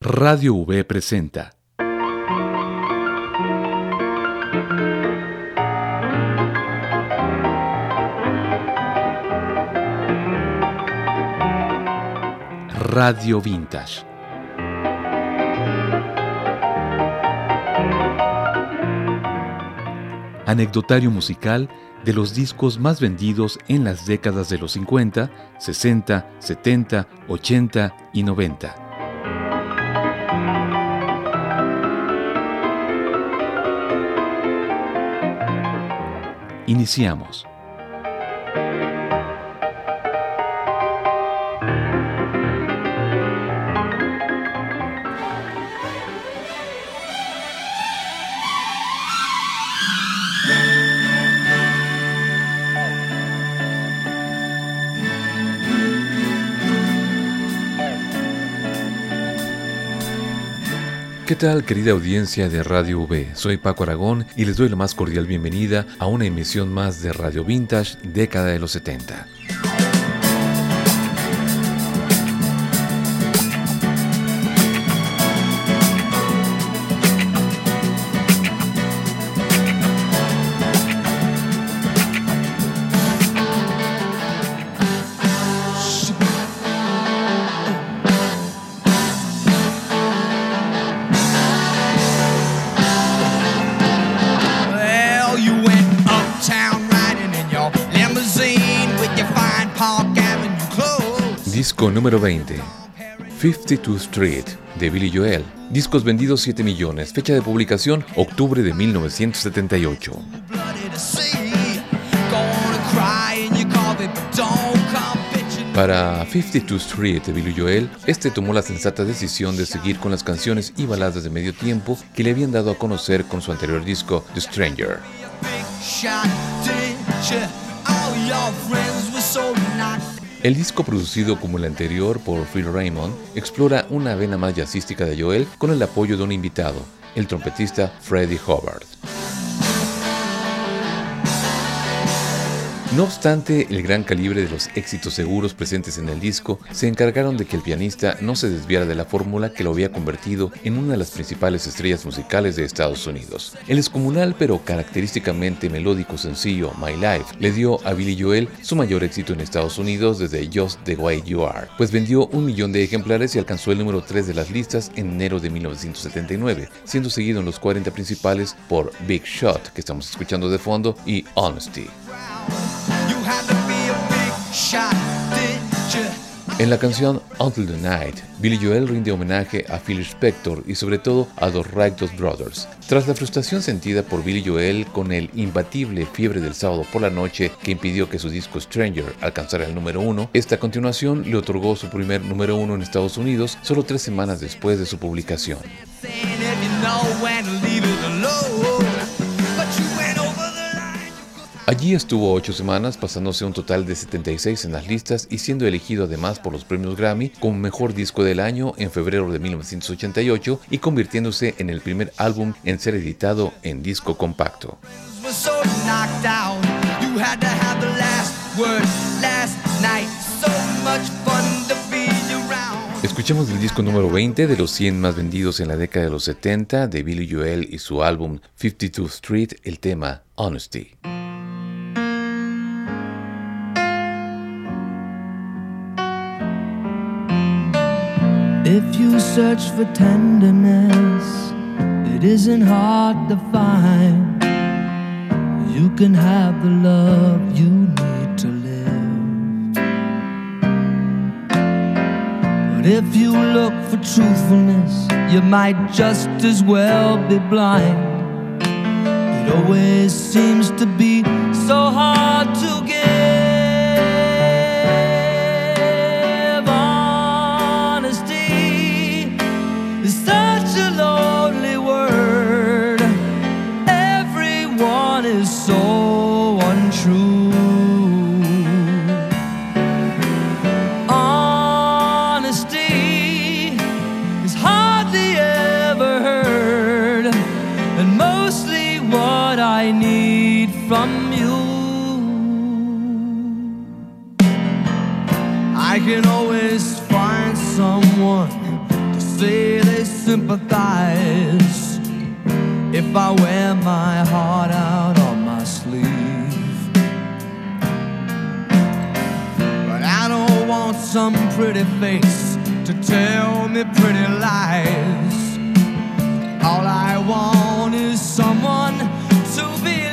Radio V presenta Radio Vintage. Anecdotario musical de los discos más vendidos en las décadas de los 50, 60, 70, 80 y 90. Iniciamos. ¿Qué tal, querida audiencia de Radio V? Soy Paco Aragón y les doy la más cordial bienvenida a una emisión más de Radio Vintage, década de los 70. Disco número 20, 52th Street, de Billy Joel. Discos vendidos 7 millones. Fecha de publicación, octubre de 1978. Para 52th Street de Billy Joel, este tomó la sensata decisión de seguir con las canciones y baladas de medio tiempo que le habían dado a conocer con su anterior disco, The Stranger. El disco, producido como el anterior por Phil Raymond, explora una vena más jazzística de Joel con el apoyo de un invitado, el trompetista Freddie Hubbard. No obstante el gran calibre de los éxitos seguros presentes en el disco, se encargaron de que el pianista no se desviara de la fórmula que lo había convertido en una de las principales estrellas musicales de Estados Unidos. El descomunal pero característicamente melódico sencillo My Life le dio a Billy Joel su mayor éxito en Estados Unidos desde Just the Way You Are, pues vendió 1 millón de ejemplares y alcanzó el número 3 de las listas en enero de 1979, siendo seguido en los 40 principales por Big Shot, que estamos escuchando de fondo, y Honesty. En la canción Until the Night, Billy Joel rinde homenaje a Phil Spector y sobre todo a los Righteous Brothers. Tras la frustración sentida por Billy Joel con el imbatible Fiebre del Sábado por la Noche que impidió que su disco Stranger alcanzara el número 1, esta continuación le otorgó su primer número 1 en Estados Unidos solo 3 semanas después de su publicación. Allí estuvo 8 semanas, pasándose un total de 76 en las listas y siendo elegido además por los premios Grammy como Mejor Disco del Año en febrero de 1988 y convirtiéndose en el primer álbum en ser editado en disco compacto. Escuchemos el disco número 20 de los 100 más vendidos en la década de los 70 de Billy Joel y su álbum 52th Street, el tema Honesty. If you search for tenderness, it isn't hard to find. You can have the love you need to live. But if you look for truthfulness, you might just as well be blind. It always seems to be so hard to give. So untrue. Honesty is hardly ever heard, and mostly what I need from you. I can always find someone to say they sympathize if I wear my heart out on my sleeve. But I don't want some pretty face to tell me pretty lies. All I want is someone to believe.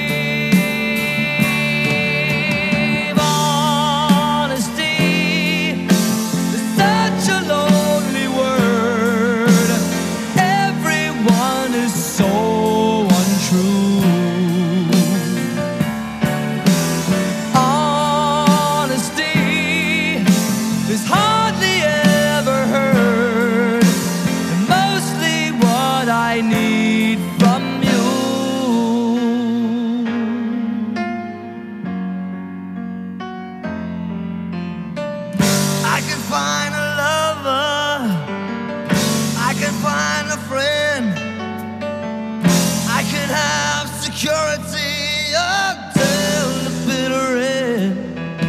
Honesty is such a lonely word. Everyone is so untrue. Honesty is hardly ever heard, and mostly what I need from you. I can find a lover, I can find a friend, I can have security until the bitter end.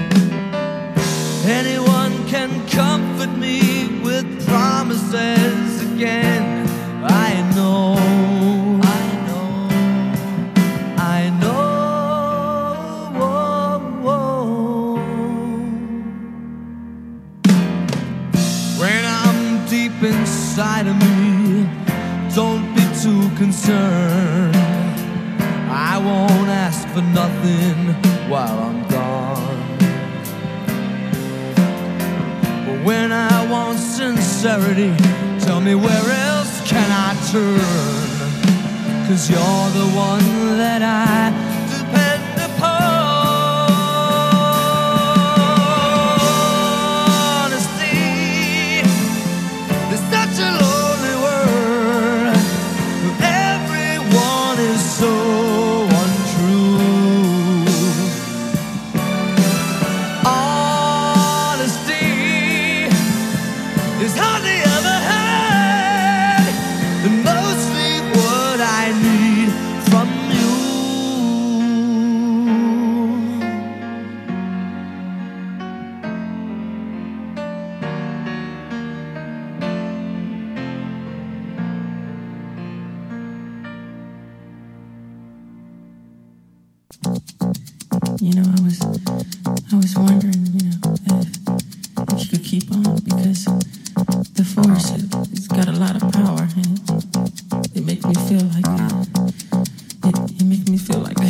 Anyone can comfort me with promises again. I know, I know, I know. When I'm deep inside of me, don't be too concerned. I won't ask for nothing while I'm gone. But when I want sincerity, tell me where else can I turn? 'Cause you're the one that I depend upon. Honesty is such a lonely word. Everyone is so untrue. Honesty is hardly ever heard, and mostly what I need from you. You know, I was wondering, you know, if you could keep on, because the force it's got a lot of power, and it makes me feel like it makes me feel like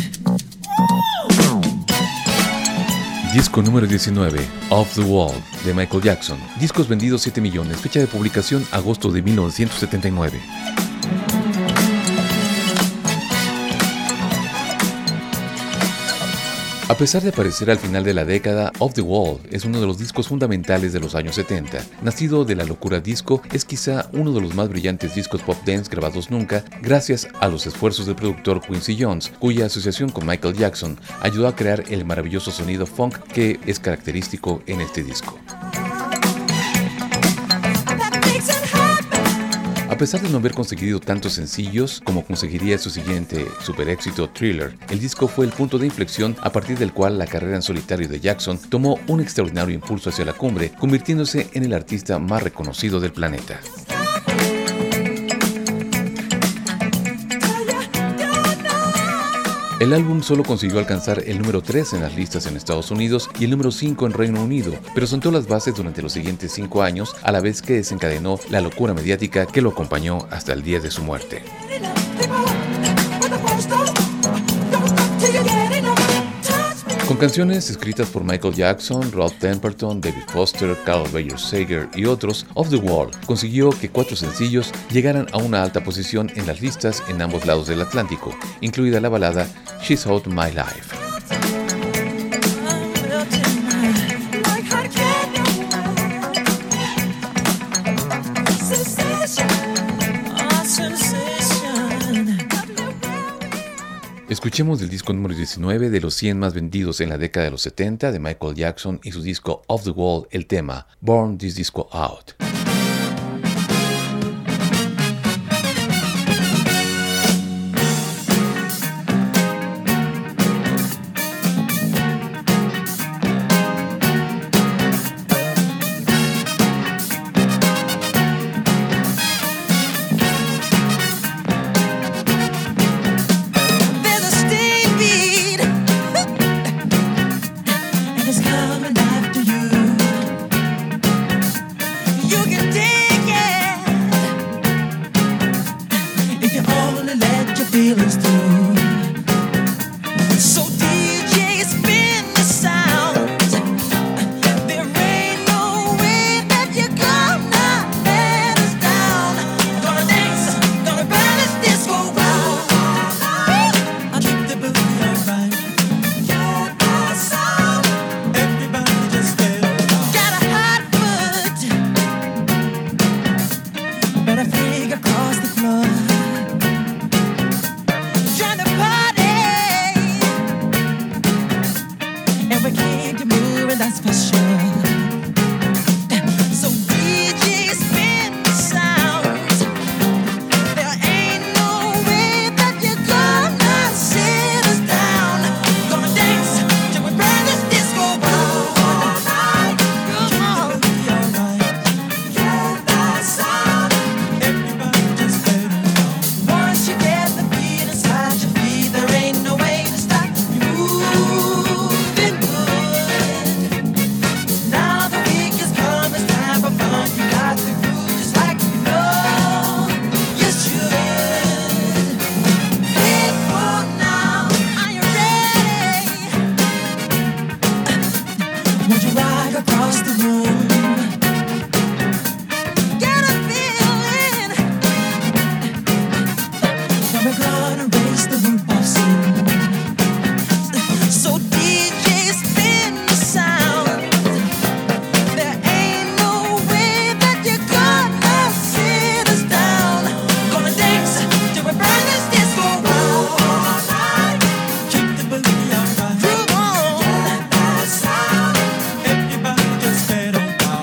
Disco número 19, Off the Wall, de Michael Jackson. Discos vendidos 7 millones, fecha de publicación agosto de 1979. A pesar de aparecer al final de la década, Off the Wall es uno de los discos fundamentales de los años 70. Nacido de la locura disco, es quizá uno de los más brillantes discos pop dance grabados nunca, gracias a los esfuerzos del productor Quincy Jones, cuya asociación con Michael Jackson ayudó a crear el maravilloso sonido funk que es característico en este disco. A pesar de no haber conseguido tantos sencillos como conseguiría su siguiente super éxito Thriller, el disco fue el punto de inflexión a partir del cual la carrera en solitario de Jackson tomó un extraordinario impulso hacia la cumbre, convirtiéndose en el artista más reconocido del planeta. El álbum solo consiguió alcanzar el número 3 en las listas en Estados Unidos y el número 5 en Reino Unido, pero sentó las bases durante los siguientes 5 años, a la vez que desencadenó la locura mediática que lo acompañó hasta el día de su muerte. Con canciones escritas por Michael Jackson, Rod Temperton, David Foster, Carl Bayer Sager y otros, Off the Wall consiguió que 4 sencillos llegaran a una alta posición en las listas en ambos lados del Atlántico, incluida la balada She's Out My Life. Escuchemos del disco número 19 de los 100 más vendidos en la década de los 70 de Michael Jackson y su disco Off the Wall, el tema Burn This Disco Out. ceilings through. So DJ, spin the sounds. There ain't no way that you're gonna let us down. Gonna dance, gonna burn this disco round. I'll keep the boogie alright. Yeah, that sound. Everybody just get on. Got a hot foot, but I fling across the floor. Trying to party, and we came to move, and that's for sure. So DJ, spin the sounds. There ain't no way that you're gonna sit us down. Gonna dance till we burn this disco round. Come on. Yeah, that sound. Everybody just let it go. Once you get the beat inside your feet, there ain't no way to stop you moving good. Now the week has come, it's time for fun. You got the groove just like you know you should. People now, are you ready? Would you rock across the room? Get a feeling. Now we're gonna raise the roof off soon. So DJ, spin the sound. There ain't no way that you're gonna sit us down. Gonna dance till we burn this disco round. Keep the boogie alright. Groove on. That sound. Everybody just get on down.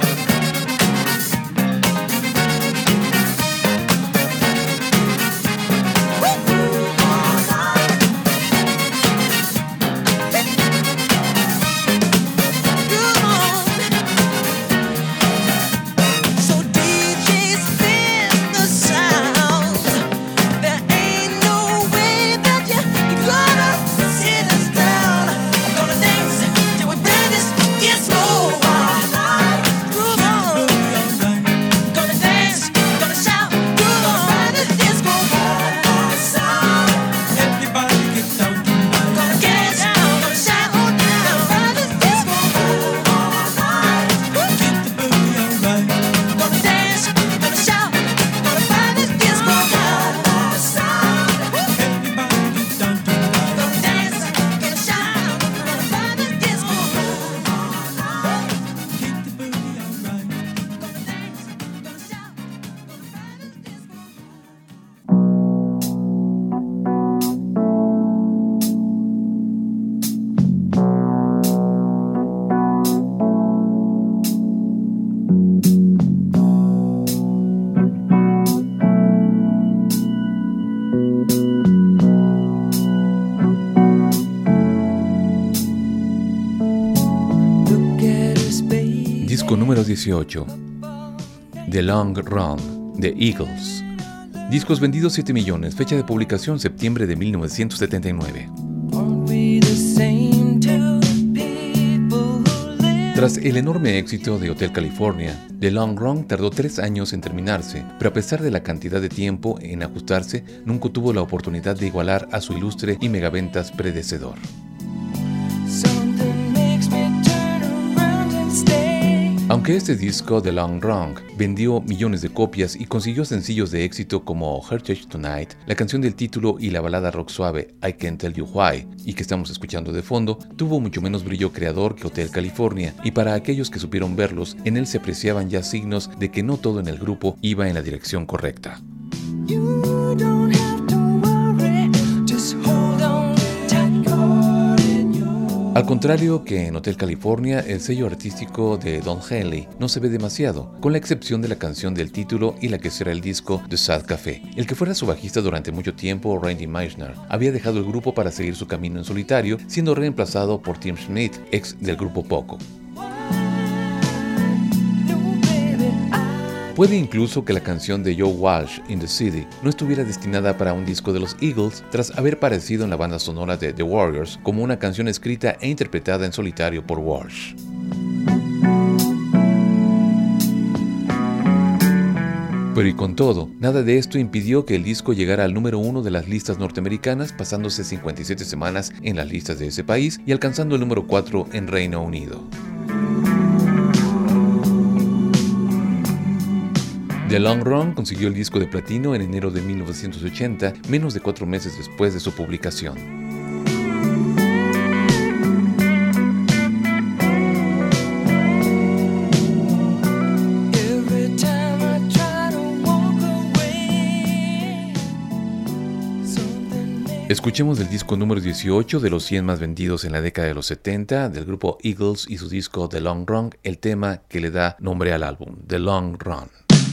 So DJ, spin the sound. There ain't no way that you're gonna sit us down. Gonna dance till we burn this disco round. Groove on. Gonna dance, gonna shout, groove on. Burn this disco round. Everybody get down tonight. Gonna get down, gonna shout, gonna burn this disco round. Keep the boogie alright. Gonna dance, gonna shout, gonna burn this disco round. Everybody get down tonight. Gonna dance, gonna shout, gonna burn this disco round. Keep the boogie alright. Gonna dance, gonna shout, gonna burn this disco round. Look at us, baby. Disco número 18, The Long Run, The Eagles. Discos vendidos 7 millones, fecha de publicación septiembre de 1979. Aren't we the same two people who live? Tras el enorme éxito de Hotel California, The Long Run tardó 3 años en terminarse, pero a pesar de la cantidad de tiempo en ajustarse, nunca tuvo la oportunidad de igualar a su ilustre y megaventas predecesor. Something makes me turn around and stay. Aunque este disco, The Long Run, vendió millones de copias y consiguió sencillos de éxito como Heritage Tonight, la canción del título y la balada rock suave I Can't Tell You Why, y que estamos escuchando de fondo, tuvo mucho menos brillo creador que Hotel California, y para aquellos que supieron verlos, en él se apreciaban ya signos de que no todo en el grupo iba en la dirección correcta. You don't have to worry, just hold on tight, caught in your. Al contrario que en Hotel California, el sello artístico de Don Henley no se ve demasiado, con la excepción de la canción del título y la que será el disco The Sad Café. El que fuera su bajista durante mucho tiempo, Randy Meisner, había dejado el grupo para seguir su camino en solitario, siendo reemplazado por Tim Smith, ex del grupo Poco. Puede incluso que la canción de Joe Walsh, In the City, no estuviera destinada para un disco de los Eagles, tras haber aparecido en la banda sonora de The Warriors como una canción escrita e interpretada en solitario por Walsh. Pero y con todo, nada de esto impidió que el disco llegara al número 1 de las listas norteamericanas, pasándose 57 semanas en las listas de ese país y alcanzando el número 4 en Reino Unido. The Long Run consiguió el disco de platino en enero de 1980, menos de 4 meses después de su publicación. Escuchemos el disco número 18 de los 100 más vendidos en la década de los 70 del grupo Eagles y su disco The Long Run, el tema que le da nombre al álbum, The Long Run.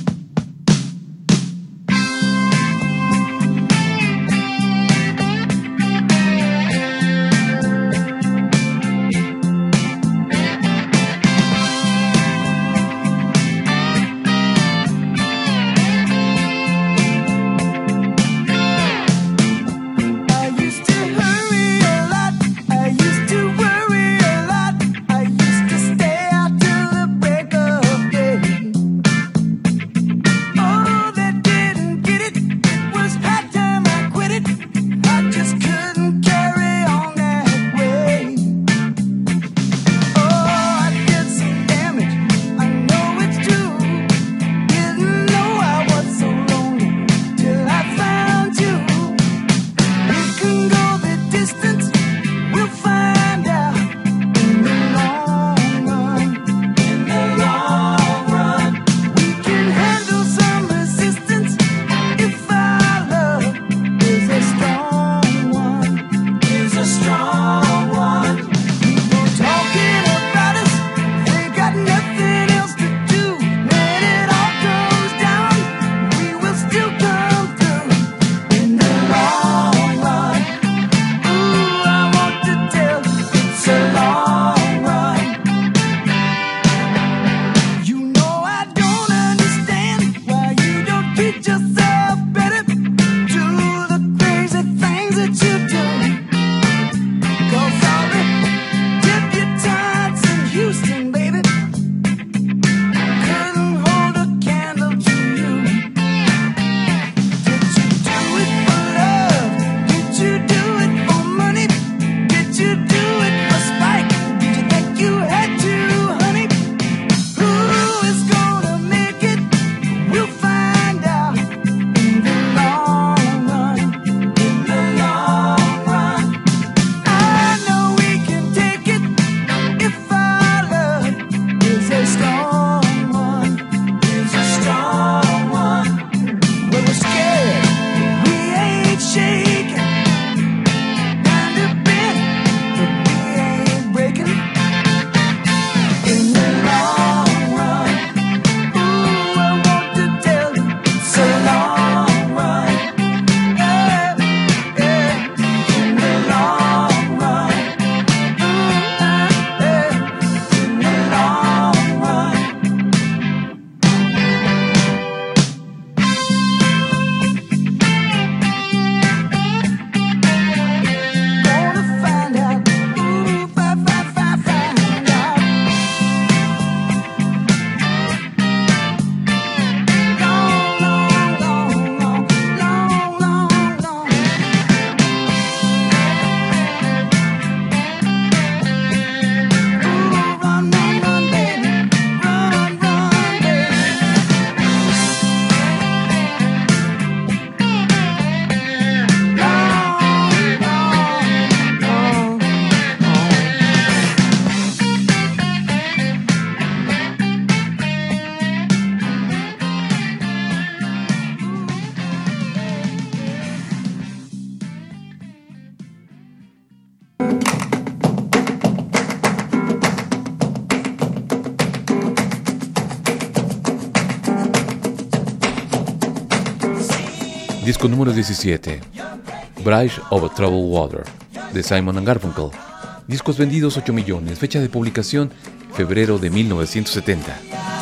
Disco número 17, Bridge Over Troubled Water, de Simon & Garfunkel. Discos vendidos 8 millones, fecha de publicación febrero de 1970.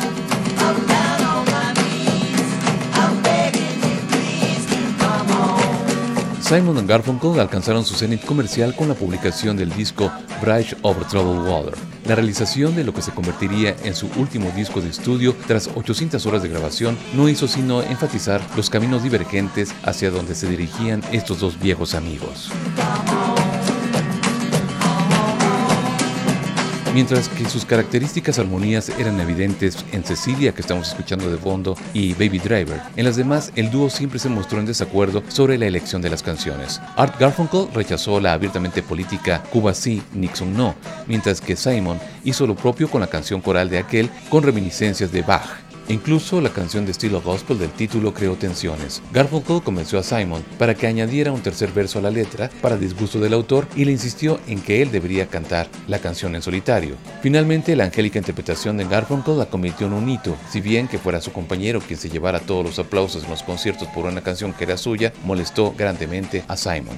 Simon & Garfunkel alcanzaron su cenit comercial con la publicación del disco Bridge Over Troubled Water. La realización de lo que se convertiría en su último disco de estudio tras 800 horas de grabación no hizo sino enfatizar los caminos divergentes hacia donde se dirigían estos dos viejos amigos. Mientras que sus características armonías eran evidentes en Cecilia, que estamos escuchando de fondo, y Baby Driver, en las demás el dúo siempre se mostró en desacuerdo sobre la elección de las canciones. Art Garfunkel rechazó la abiertamente política Cuba sí, Nixon no, mientras que Simon hizo lo propio con la canción coral de aquel con reminiscencias de Bach. Incluso la canción de estilo gospel del título creó tensiones. Garfunkel convenció a Simon para que añadiera un tercer verso a la letra para disgusto del autor y le insistió en que él debería cantar la canción en solitario. Finalmente, la angélica interpretación de Garfunkel la convirtió en un hito. Si bien que fuera su compañero quien se llevara todos los aplausos en los conciertos por una canción que era suya, molestó grandemente a Simon.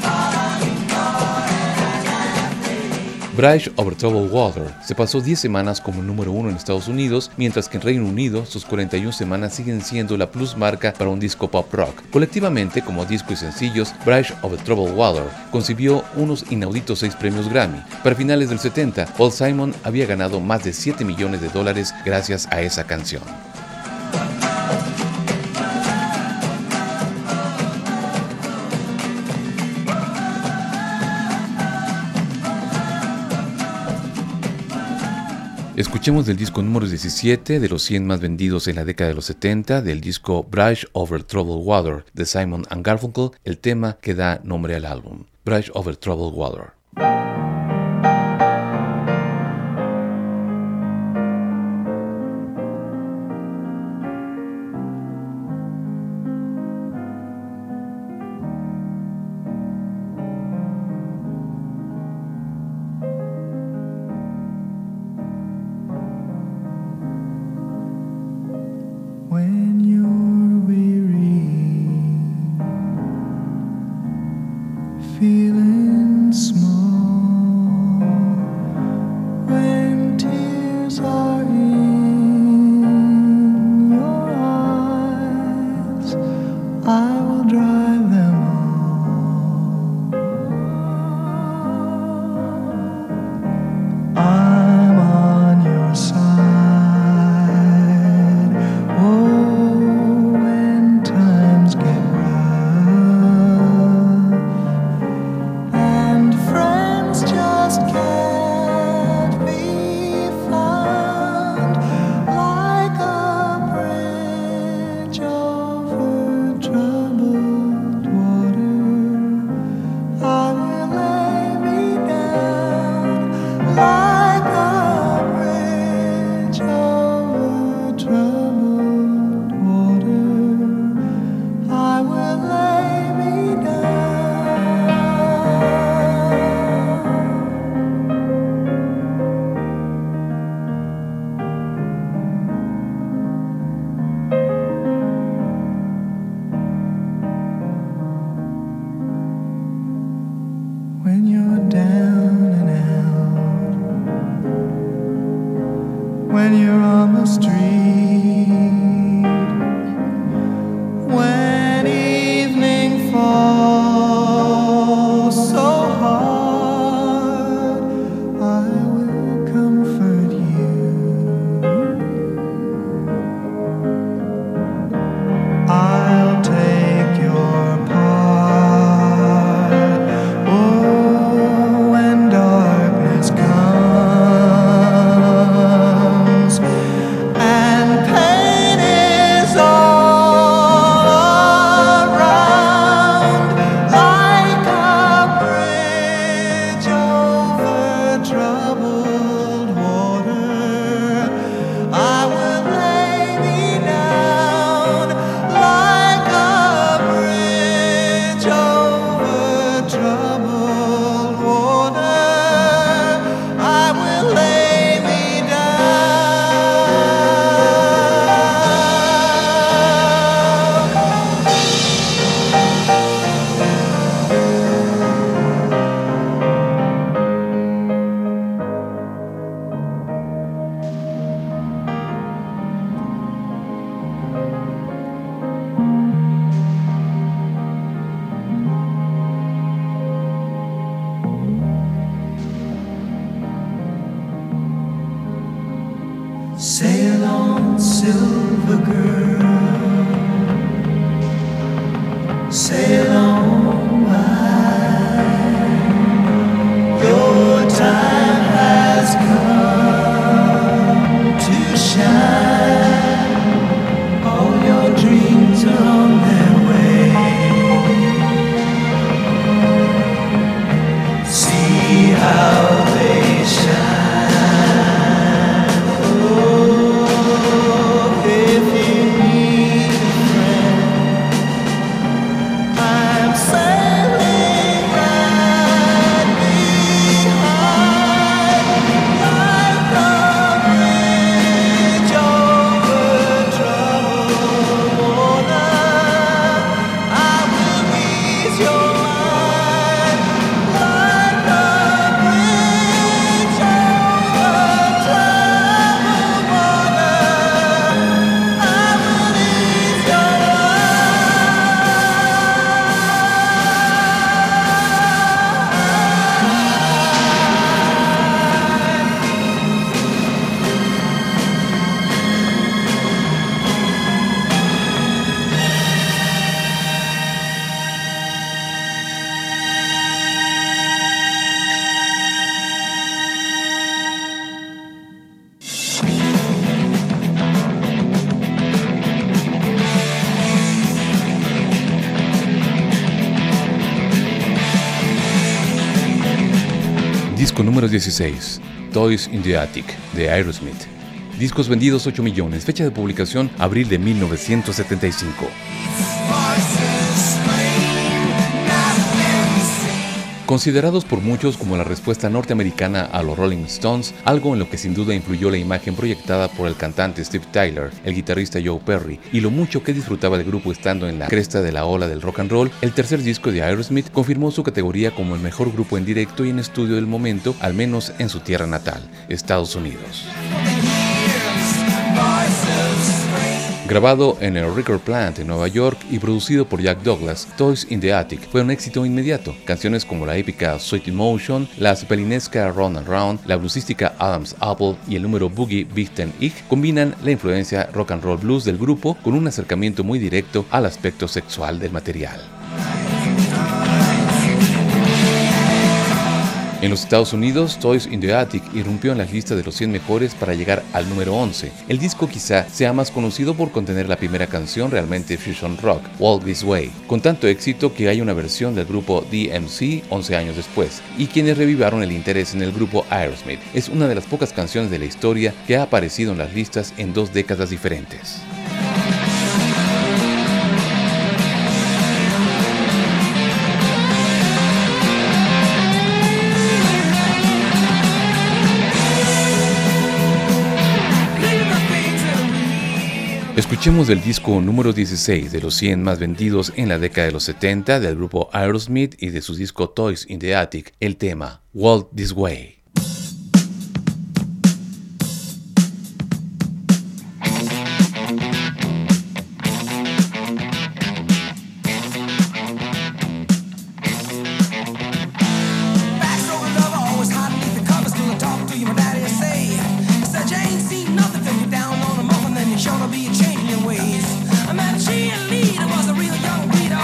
Bridge Over Troubled Water se pasó 10 semanas como número 1 en Estados Unidos, mientras que en Reino Unido sus 41 semanas siguen siendo la plusmarca para un disco pop rock. Colectivamente, como disco y sencillos, Bridge Over Troubled Water concibió unos inauditos 6 premios Grammy. Para finales del 70, Paul Simon había ganado más de $7 millones gracias a esa canción. Escuchemos del disco número 17 de los 100 más vendidos en la década de los 70, del disco Bridge Over Troubled Water de Simon & Garfunkel, el tema que da nombre al álbum, Bridge Over Troubled Water. When you're weary, feeling small, when tears are in your eyes, I will dry them all. I'm on your side. Trouble. sail on by. Your time has come to shine. All your dreams are on their way. See how they shine. Oh, if you need a friend, I'm sailing right behind, like a bridge over troubled water. I will ease your mind, like a bridge over troubled water. I will ease your Disco número 16, Toys in the Attic, de Aerosmith. Discos vendidos 8 millones, fecha de publicación abril de 1975. Considerados por muchos como la respuesta norteamericana a los Rolling Stones, algo en lo que sin duda influyó la imagen proyectada por el cantante Steve Tyler, el guitarrista Joe Perry, y lo mucho que disfrutaba del grupo estando en la cresta de la ola del rock and roll, el tercer disco de Aerosmith confirmó su categoría como el mejor grupo en directo y en estudio del momento, al menos en su tierra natal, Estados Unidos. Grabado en el Record Plant en Nueva York y producido por Jack Douglas, Toys in the Attic fue un éxito inmediato. Canciones como la épica Sweet Emotion, la zepelinesca Round and Round, la bluesística Adam's Apple y el número Boogie Big Ten Ich combinan la influencia rock and roll blues del grupo con un acercamiento muy directo al aspecto sexual del material. En los Estados Unidos, Toys in the Attic irrumpió en las listas de los 100 mejores para llegar al número 11. El disco quizá sea más conocido por contener la primera canción realmente fusion rock, Walk This Way, con tanto éxito que hay una versión del grupo DMC 11 años después, y quienes revivaron el interés en el grupo Aerosmith. Es una de las pocas canciones de la historia que ha aparecido en las listas en 2 décadas diferentes. Escuchemos del disco número 16 de los 100 más vendidos en la década de los 70 del grupo Aerosmith y de su disco Toys in the Attic, el tema Walk This Way.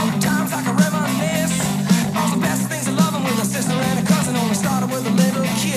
Sister and a cousin only started with a little kid.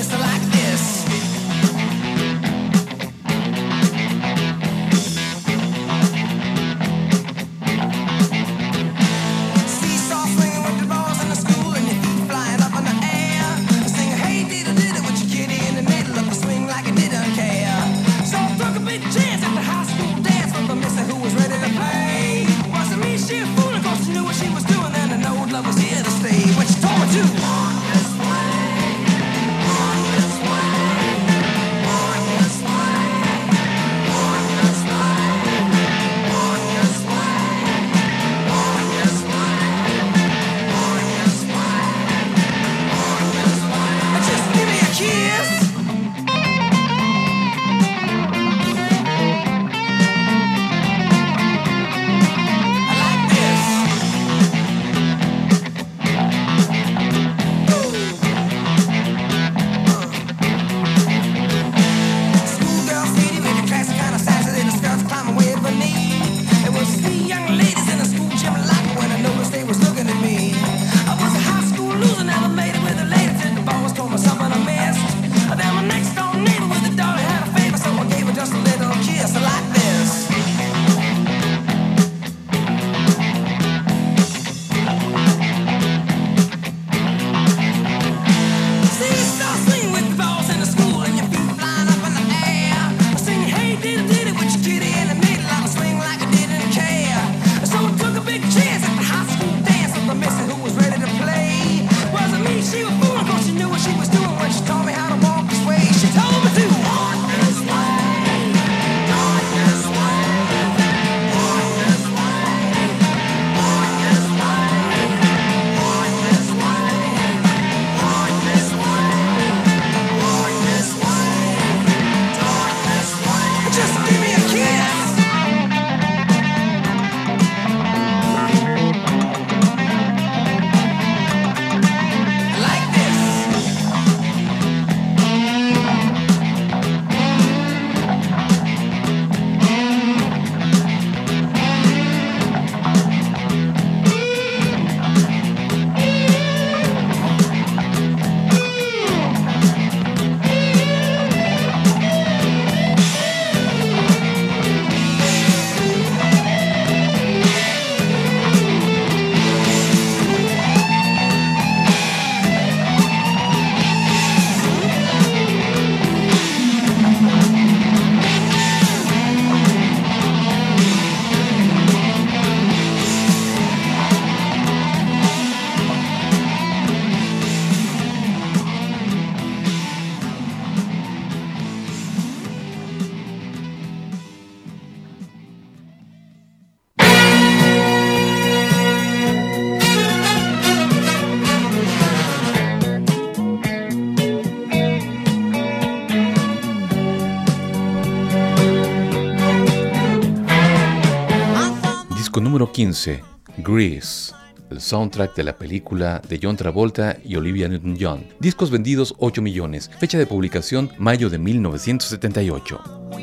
15. Grease, el soundtrack de la película de John Travolta y Olivia Newton-John. Discos vendidos 8 millones. Fecha de publicación mayo de 1978.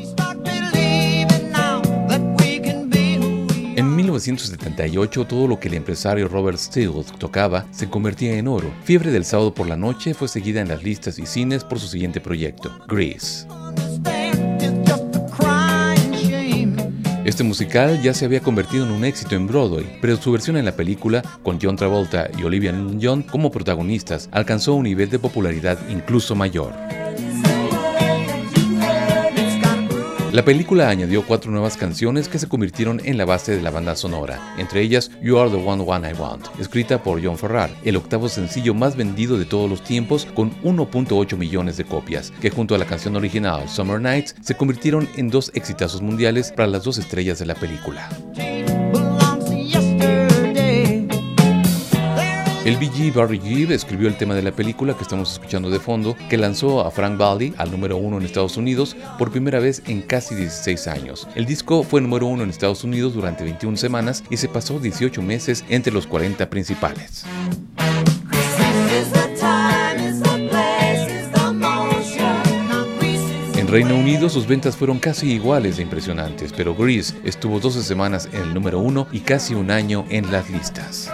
En 1978, todo lo que el empresario Robert Stigl tocaba se convertía en oro. Fiebre del sábado por la noche fue seguida en las listas y cines por su siguiente proyecto, Grease. Este musical ya se había convertido en un éxito en Broadway, pero su versión en la película, con John Travolta y Olivia Newton-John como protagonistas, alcanzó un nivel de popularidad incluso mayor. La película añadió 4 nuevas canciones que se convirtieron en la base de la banda sonora, entre ellas You Are the One I Want, escrita por John Farrar, el octavo sencillo más vendido de todos los tiempos con 1.8 millones de copias, que junto a la canción original Summer Nights se convirtieron en 2 exitazos mundiales para las 2 estrellas de la película. El Bee Barry Gibb escribió el tema de la película que estamos escuchando de fondo, que lanzó a Frank Valli al número 1 en Estados Unidos por primera vez en casi 16 años. El disco fue número 1 en Estados Unidos durante 21 semanas y se pasó 18 meses entre los 40 principales. En Reino Unido sus ventas fueron casi iguales de impresionantes, pero Grease estuvo 12 semanas en el número 1 y casi un año en las listas.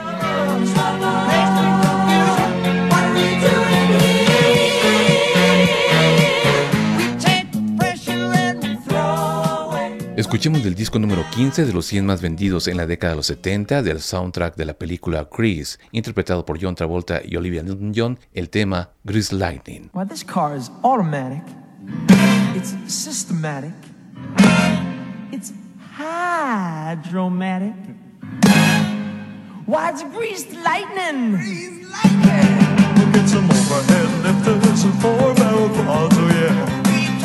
Escuchemos del disco número 15 de los 100 más vendidos en la década de los 70 del soundtrack de la película Grease, interpretado por John Travolta y Olivia Newton-John, el tema Grease Lightning. Well, this car is automatic. It's systematic. It's hydromatic. Why, it's greased lightning. Greased lightning. We'll get some overhead lifters and 4-barrel quads, oh yeah.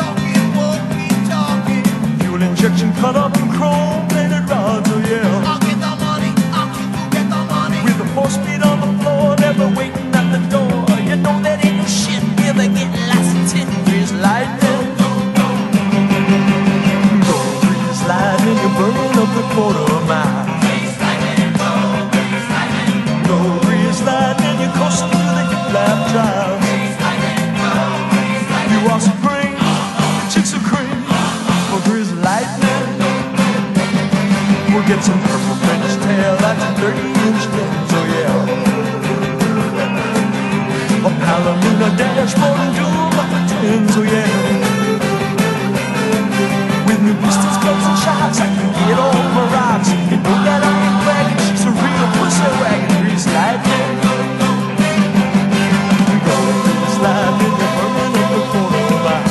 Injection cut up in chrome plated rods, oh yeah. I'll get the money, I'll get the money. With the 4-speed on the floor, never waiting at the door. You know that ain't no shit, never getting licensed. Grease lightning. Grease lightning, you're burning up the quarter mile. Grease lightning, grease lightning. Go grease lightning, you're coasting through the hip lap drive. Grease lightning, grease lightning. You are supreme, the chicks are cream. Grease lightning. We'll get some purple French tail, that's a 30-inch lens, oh yeah. A Palomino dashboard and dual buttons, oh yeah. With new pistols, clubs and shots, I can get all my rocks. You know that I ain't bragging, she's a real pussy wagon. Grease lightning. Grease lightning, you're burning up the corner line.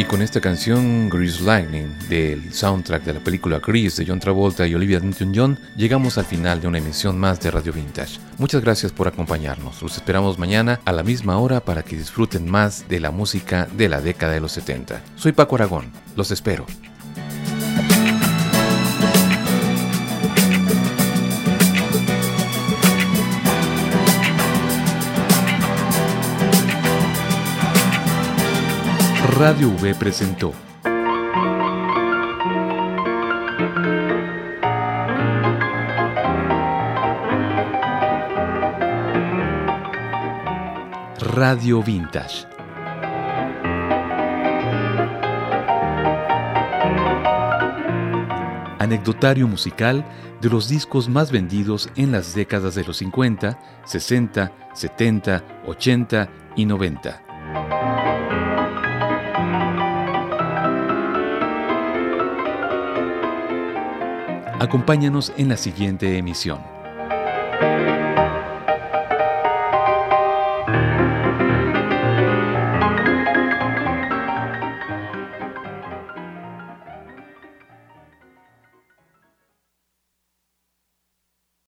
con esta canción Grease Lightning del soundtrack de la película Grease de John Travolta y Olivia Newton-John, llegamos al final de una emisión más de Radio Vintage. Muchas gracias por acompañarnos. Los esperamos mañana a la misma hora para que disfruten más de la música de la década de los 70. Soy Paco Aragón. Los espero. Radio V presentó Radio Vintage. Anecdotario musical de los discos más vendidos en las décadas de los 50, 60, 70, 80 y 90. Acompáñanos en la siguiente emisión.